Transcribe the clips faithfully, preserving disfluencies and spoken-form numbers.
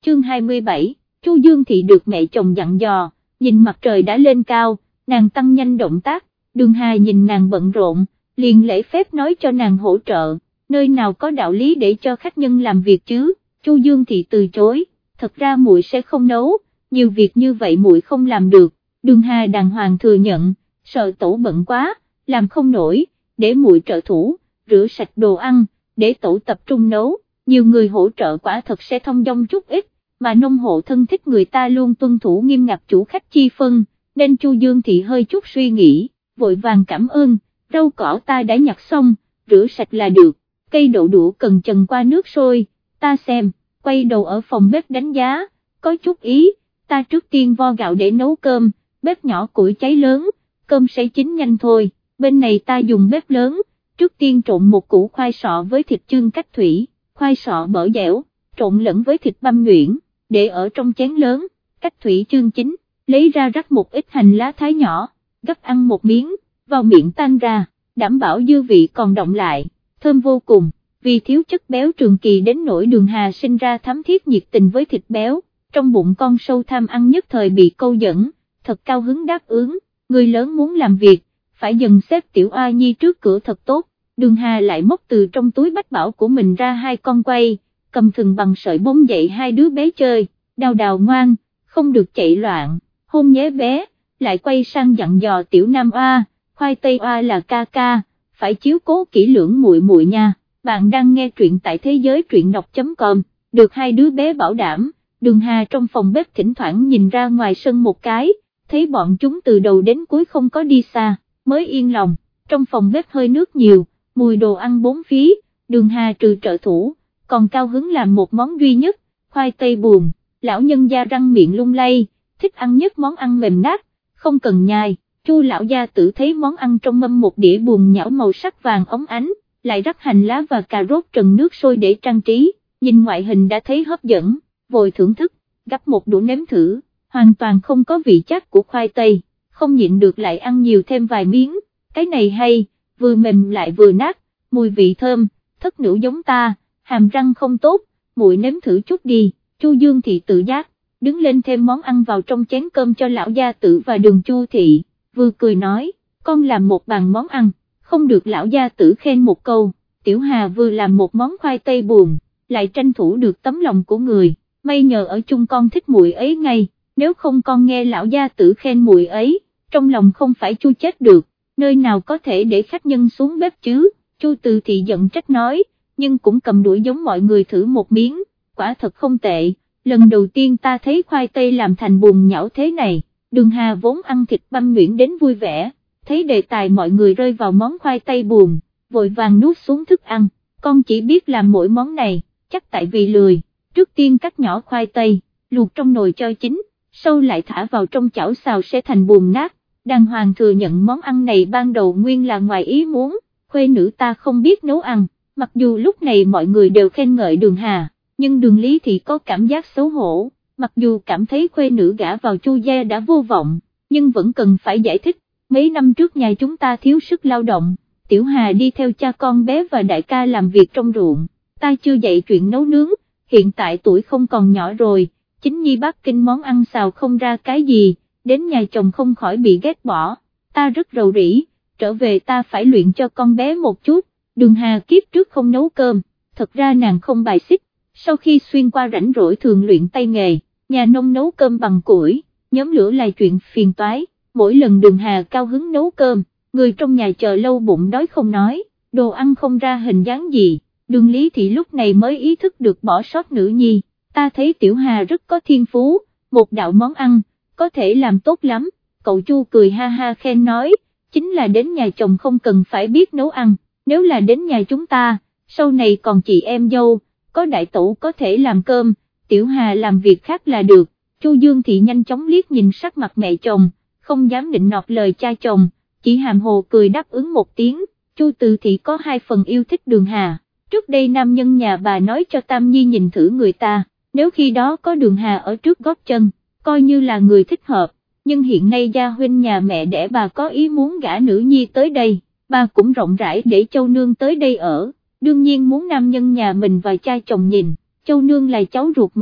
chương hai mươi bảy, Chu Dương Thị được mẹ chồng dặn dò, nhìn mặt trời đã lên cao, nàng tăng nhanh động tác, Đường Hà nhìn nàng bận rộn, liền lễ phép nói cho nàng hỗ trợ, nơi nào có đạo lý để cho khách nhân làm việc chứ. Chu Dương Thị từ chối, thật ra muội sẽ không nấu, nhiều việc như vậy muội không làm được. Đường Hà đàng hoàng thừa nhận, sợ tổ bận quá, làm không nổi, để muội trợ thủ, rửa sạch đồ ăn, để tổ tập trung nấu, nhiều người hỗ trợ quả thật sẽ thông dong chút ít, mà nông hộ thân thích người ta luôn tuân thủ nghiêm ngặt chủ khách chi phân, nên Chu Dương Thị hơi chút suy nghĩ, vội vàng cảm ơn, rau cỏ ta đã nhặt xong, rửa sạch là được, cây đậu đũa cần chần qua nước sôi, ta xem, quay đầu ở phòng bếp đánh giá, có chút ý, ta trước tiên vo gạo để nấu cơm, bếp nhỏ củi cháy lớn, cơm sẽ chín nhanh thôi, bên này ta dùng bếp lớn, trước tiên trộn một củ khoai sọ với thịt chương cách thủy, khoai sọ bở dẻo, trộn lẫn với thịt băm nhuyễn, để ở trong chén lớn, cách thủy chương chín, lấy ra rắc một ít hành lá thái nhỏ, gấp ăn một miếng, vào miệng tan ra, đảm bảo dư vị còn đọng lại, thơm vô cùng, vì thiếu chất béo trường kỳ đến nỗi Đường Hà sinh ra thắm thiết nhiệt tình với thịt béo, trong bụng con sâu tham ăn nhất thời bị câu dẫn, thật cao hứng đáp ứng, người lớn muốn làm việc, phải dần xếp tiểu oa nhi trước cửa thật tốt. Đường Hà lại móc từ trong túi bách bảo của mình ra hai con quay, cầm thừng bằng sợi bông dậy hai đứa bé chơi, Đào Đào ngoan, không được chạy loạn, hôn nhé bé, lại quay sang dặn dò tiểu nam oa, khoai tây oa là ca ca, phải chiếu cố kỹ lưỡng muội muội nha. Bạn đang nghe truyện tại thế giới truyện đọc.com, được hai đứa bé bảo đảm. Đường Hà trong phòng bếp thỉnh thoảng nhìn ra ngoài sân một cái, thấy bọn chúng từ đầu đến cuối không có đi xa, mới yên lòng. Trong phòng bếp hơi nước nhiều, mùi đồ ăn bốn phía, Đường Hà trừ trợ thủ, còn cao hứng làm một món duy nhất, khoai tây buồn, lão nhân gia răng miệng lung lay, thích ăn nhất món ăn mềm nát, không cần nhai. Chu lão gia tử thấy món ăn trong mâm một đĩa buồn nhão màu sắc vàng óng ánh, lại rắc hành lá và cà rốt trần nước sôi để trang trí, nhìn ngoại hình đã thấy hấp dẫn, vội thưởng thức, gắp một đũa nếm thử, hoàn toàn không có vị chát của khoai tây, không nhịn được lại ăn nhiều thêm vài miếng, cái này hay, vừa mềm lại vừa nát, mùi vị thơm, thất nữ giống ta, hàm răng không tốt, muội nếm thử chút đi. Chu Dương Thị tự giác, đứng lên thêm món ăn vào trong chén cơm cho lão gia tử và Đường Chu Thị, vừa cười nói, con làm một bàn món ăn, không được lão gia tử khen một câu. Tiểu Hà vừa làm một món khoai tây buồn, lại tranh thủ được tấm lòng của người, may nhờ ở chung con thích muội ấy ngay, nếu không con nghe lão gia tử khen muội ấy, trong lòng không phải chu chết được, nơi nào có thể để khách nhân xuống bếp chứ. Chu Từ Thị giận trách nói, nhưng cũng cầm đũa giống mọi người thử một miếng, quả thật không tệ, lần đầu tiên ta thấy khoai tây làm thành buồn nhão thế này. Đường Hà vốn ăn thịt băm nhuyễn đến vui vẻ, thấy đề tài mọi người rơi vào món khoai tây buồn, vội vàng nuốt xuống thức ăn, con chỉ biết làm mỗi món này, chắc tại vì lười, trước tiên cắt nhỏ khoai tây, luộc trong nồi cho chín, sau lại thả vào trong chảo xào sẽ thành buồn nát. Đàng hoàng thừa nhận món ăn này ban đầu nguyên là ngoài ý muốn, khuê nữ ta không biết nấu ăn, mặc dù lúc này mọi người đều khen ngợi Đường Hà, nhưng Đường Lý thì có cảm giác xấu hổ, mặc dù cảm thấy khuê nữ gả vào Chu gia đã vô vọng, nhưng vẫn cần phải giải thích, mấy năm trước nhà chúng ta thiếu sức lao động, Tiểu Hà đi theo cha con bé và đại ca làm việc trong ruộng, ta chưa dạy chuyện nấu nướng, hiện tại tuổi không còn nhỏ rồi, chính nhi bác kinh món ăn xào không ra cái gì, đến nhà chồng không khỏi bị ghét bỏ, ta rất rầu rĩ, trở về ta phải luyện cho con bé một chút. Đường Hà kiếp trước không nấu cơm, thật ra nàng không bài xích, sau khi xuyên qua rảnh rỗi thường luyện tay nghề, nhà nông nấu cơm bằng củi, nhóm lửa là chuyện phiền toái, mỗi lần Đường Hà cao hứng nấu cơm, người trong nhà chờ lâu bụng đói không nói, đồ ăn không ra hình dáng gì. Đường Lý Thị lúc này mới ý thức được bỏ sót nữ nhi, ta thấy Tiểu Hà rất có thiên phú, một đạo món ăn, có thể làm tốt lắm. Cậu Chu cười ha ha khen nói, chính là đến nhà chồng không cần phải biết nấu ăn, nếu là đến nhà chúng ta, sau này còn chị em dâu, có đại tẩu có thể làm cơm, Tiểu Hà làm việc khác là được. Chu Dương Thị nhanh chóng liếc nhìn sắc mặt mẹ chồng, không dám định nọt lời cha chồng, chỉ hàm hồ cười đáp ứng một tiếng. Chu Từ Thị có hai phần yêu thích Đường Hà, trước đây nam nhân nhà bà nói cho Tam Nhi nhìn thử người ta, nếu khi đó có Đường Hà ở trước gót chân, coi như là người thích hợp, nhưng hiện nay gia huynh nhà mẹ đẻ bà có ý muốn gả nữ nhi tới đây, bà cũng rộng rãi để Châu Nương tới đây ở, đương nhiên muốn nam nhân nhà mình và cha chồng nhìn, Châu Nương là cháu ruột mình,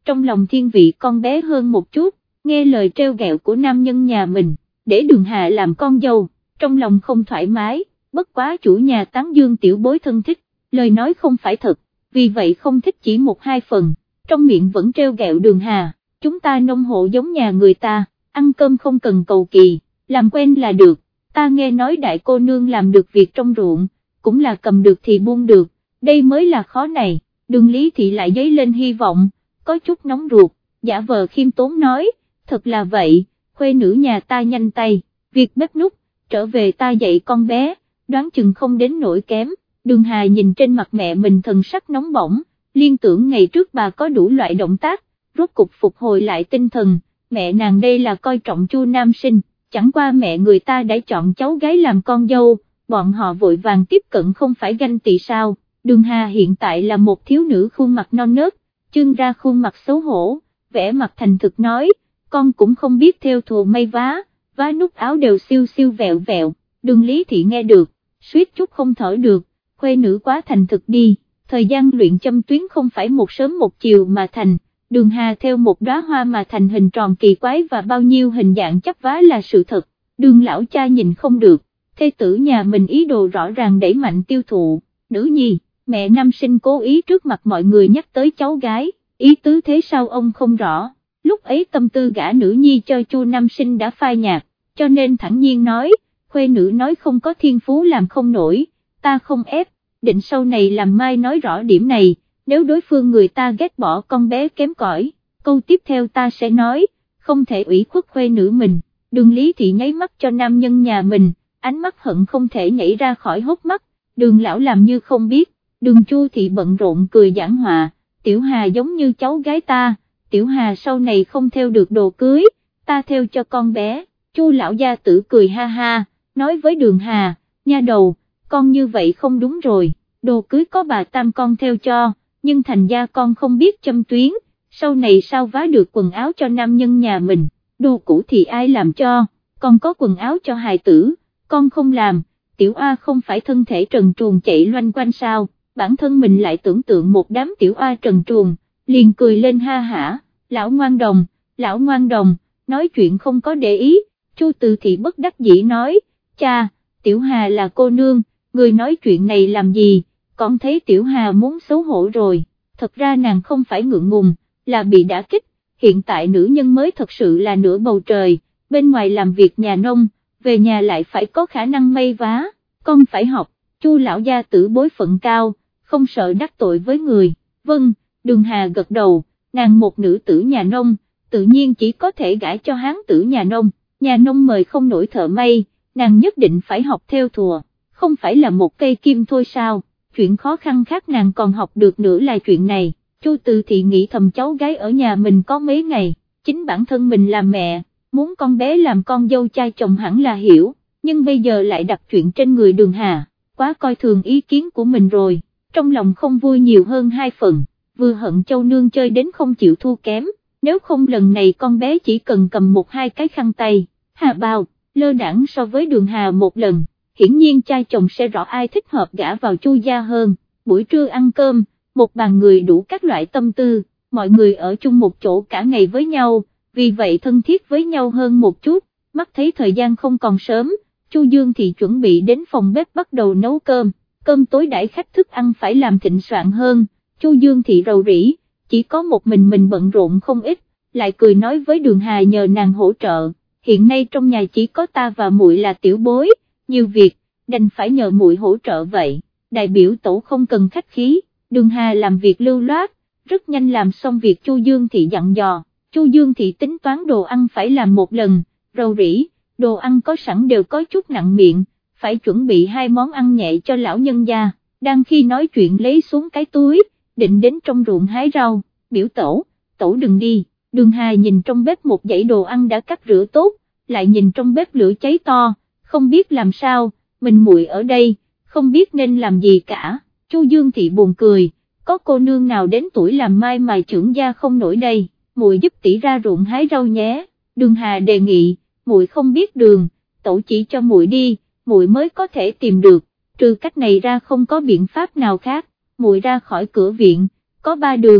trong lòng thiên vị con bé hơn một chút, nghe lời trêu ghẹo của nam nhân nhà mình, để Đường Hà làm con dâu, trong lòng không thoải mái, bất quá chủ nhà tán dương tiểu bối thân thích, lời nói không phải thật, vì vậy không thích chỉ một hai phần, trong miệng vẫn trêu ghẹo Đường Hà, chúng ta nông hộ giống nhà người ta, ăn cơm không cần cầu kỳ, làm quen là được, ta nghe nói đại cô nương làm được việc trong ruộng, cũng là cầm được thì buông được, đây mới là khó này, Đường Lý Thị lại dấy lên hy vọng, có chút nóng ruột, giả vờ khiêm tốn nói, thật là vậy, khuê nữ nhà ta nhanh tay, việc bếp núc, trở về ta dạy con bé, đoán chừng không đến nỗi kém, Đường Hà nhìn trên mặt mẹ mình thần sắc nóng bỏng, liên tưởng ngày trước bà có đủ loại động tác, rốt cục phục hồi lại tinh thần, mẹ nàng đây là coi trọng Chu Nam Sinh, chẳng qua mẹ người ta đã chọn cháu gái làm con dâu, bọn họ vội vàng tiếp cận không phải ganh tị sao, Đường Hà hiện tại là một thiếu nữ khuôn mặt non nớt, trưng ra khuôn mặt xấu hổ, vẻ mặt thành thực nói, con cũng không biết thêu thùa may vá, vá nút áo đều siêu siêu vẹo vẹo, Đường Lý Thị nghe được, suýt chút không thở được, khuê nữ quá thành thực đi, thời gian luyện châm tuyến không phải một sớm một chiều mà thành, Đường Hà theo một đóa hoa mà thành hình tròn kỳ quái và bao nhiêu hình dạng chấp vá là sự thật, Đường lão cha nhìn không được, thê tử nhà mình ý đồ rõ ràng đẩy mạnh tiêu thụ, nữ nhi, mẹ Nam Sinh cố ý trước mặt mọi người nhắc tới cháu gái, ý tứ thế sao ông không rõ, lúc ấy tâm tư gả nữ nhi cho Chu Nam Sinh đã phai nhạt, cho nên thẳng nhiên nói, khuê nữ nói không có thiên phú làm không nổi, ta không ép, định sau này làm mai nói rõ điểm này, nếu đối phương người ta ghét bỏ con bé kém cỏi, câu tiếp theo ta sẽ nói, không thể ủy khuất khuê nữ mình, Đường Lý Thị nháy mắt cho nam nhân nhà mình, ánh mắt hận không thể nhảy ra khỏi hốc mắt, Đường lão làm như không biết, Đường Chu Thị bận rộn cười giảng hòa, Tiểu Hà giống như cháu gái ta, Tiểu Hà sau này không theo được đồ cưới, ta theo cho con bé, Chu lão gia tử cười ha ha, nói với Đường Hà, nha đầu, con như vậy không đúng rồi, đồ cưới có bà tam con theo cho, nhưng thành gia con không biết châm tuyến, sau này sao vá được quần áo cho nam nhân nhà mình, đồ cũ thì ai làm cho, con có quần áo cho hài tử, con không làm, Tiểu A không phải thân thể trần truồng chạy loanh quanh sao, bản thân mình lại tưởng tượng một đám Tiểu A trần truồng, liền cười lên ha hả, lão ngoan đồng, lão ngoan đồng, nói chuyện không có để ý, Chu Từ Thị bất đắc dĩ nói, cha, Tiểu Hà là cô nương, người nói chuyện này làm gì, con thấy Tiểu Hà muốn xấu hổ rồi, thật ra nàng không phải ngượng ngùng, là bị đả kích, hiện tại nữ nhân mới thật sự là nửa bầu trời, bên ngoài làm việc nhà nông, về nhà lại phải có khả năng may vá, con phải học, Chu lão gia tử bối phận cao, không sợ đắc tội với người, vâng, Đường Hà gật đầu, nàng một nữ tử nhà nông, tự nhiên chỉ có thể gả cho hán tử nhà nông, nhà nông mời không nổi thợ may, nàng nhất định phải học theo thùa, không phải là một cây kim thôi sao, chuyện khó khăn khác nàng còn học được nữa là chuyện này, Chu Từ Thị nghĩ thầm cháu gái ở nhà mình có mấy ngày, chính bản thân mình làm mẹ, muốn con bé làm con dâu trai chồng hẳn là hiểu, nhưng bây giờ lại đặt chuyện trên người Đường Hà, quá coi thường ý kiến của mình rồi, trong lòng không vui nhiều hơn hai phần, vừa hận Châu Nương chơi đến không chịu thua kém, nếu không lần này con bé chỉ cần cầm một hai cái khăn tay, Hà Bao, lơ đãng so với Đường Hà một lần, hiển nhiên trai chồng sẽ rõ ai thích hợp gả vào Chu gia hơn, buổi trưa ăn cơm, một bàn người đủ các loại tâm tư, mọi người ở chung một chỗ cả ngày với nhau, vì vậy thân thiết với nhau hơn một chút, mắt thấy thời gian không còn sớm, Chu Dương thì chuẩn bị đến phòng bếp bắt đầu nấu cơm, cơm tối đãi khách thức ăn phải làm thịnh soạn hơn, Chu Dương thì rầu rĩ, chỉ có một mình mình bận rộn không ít, lại cười nói với Đường Hà nhờ nàng hỗ trợ, hiện nay trong nhà chỉ có ta và muội là tiểu bối, nhiều việc, đành phải nhờ muội hỗ trợ vậy, đại biểu tổ không cần khách khí, Đường Hà làm việc lưu loát, rất nhanh làm xong việc Chu Dương thì dặn dò, Chu Dương thì tính toán đồ ăn phải làm một lần, rầu rĩ, đồ ăn có sẵn đều có chút nặng miệng, phải chuẩn bị hai món ăn nhẹ cho lão nhân gia, đang khi nói chuyện lấy xuống cái túi, định đến trong ruộng hái rau, biểu tổ, tổ đừng đi, Đường Hà nhìn trong bếp một dãy đồ ăn đã cắt rửa tốt, lại nhìn trong bếp lửa cháy to, không biết làm sao, mình muội ở đây, không biết nên làm gì cả, Chu Dương Thị buồn cười, có cô nương nào đến tuổi làm mai mà trưởng gia không nổi đây, muội giúp tỷ ra ruộng hái rau nhé, Đường Hà đề nghị, muội không biết đường, tổ chỉ cho muội đi, muội mới có thể tìm được, trừ cách này ra không có biện pháp nào khác, muội ra khỏi cửa viện, có ba đường,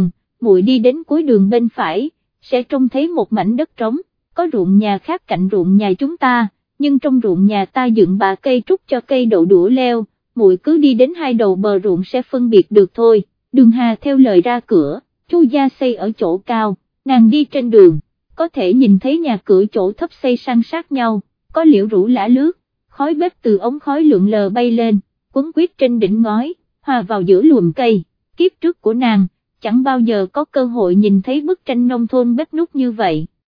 muội đi đến cuối đường bên phải, sẽ trông thấy một mảnh đất trống, có ruộng nhà khác cạnh ruộng nhà chúng ta, nhưng trong ruộng nhà ta dựng ba cây trúc cho cây đậu đũa leo, muội cứ đi đến hai đầu bờ ruộng sẽ phân biệt được thôi. Đường Hà theo lời ra cửa, Chu gia xây ở chỗ cao, nàng đi trên đường, có thể nhìn thấy nhà cửa chỗ thấp xây san sát nhau, có liễu rủ lả lướt, khói bếp từ ống khói lượn lờ bay lên, quấn quýt trên đỉnh ngói, hòa vào giữa luồng cây. Kiếp trước của nàng, chẳng bao giờ có cơ hội nhìn thấy bức tranh nông thôn bếp núc như vậy.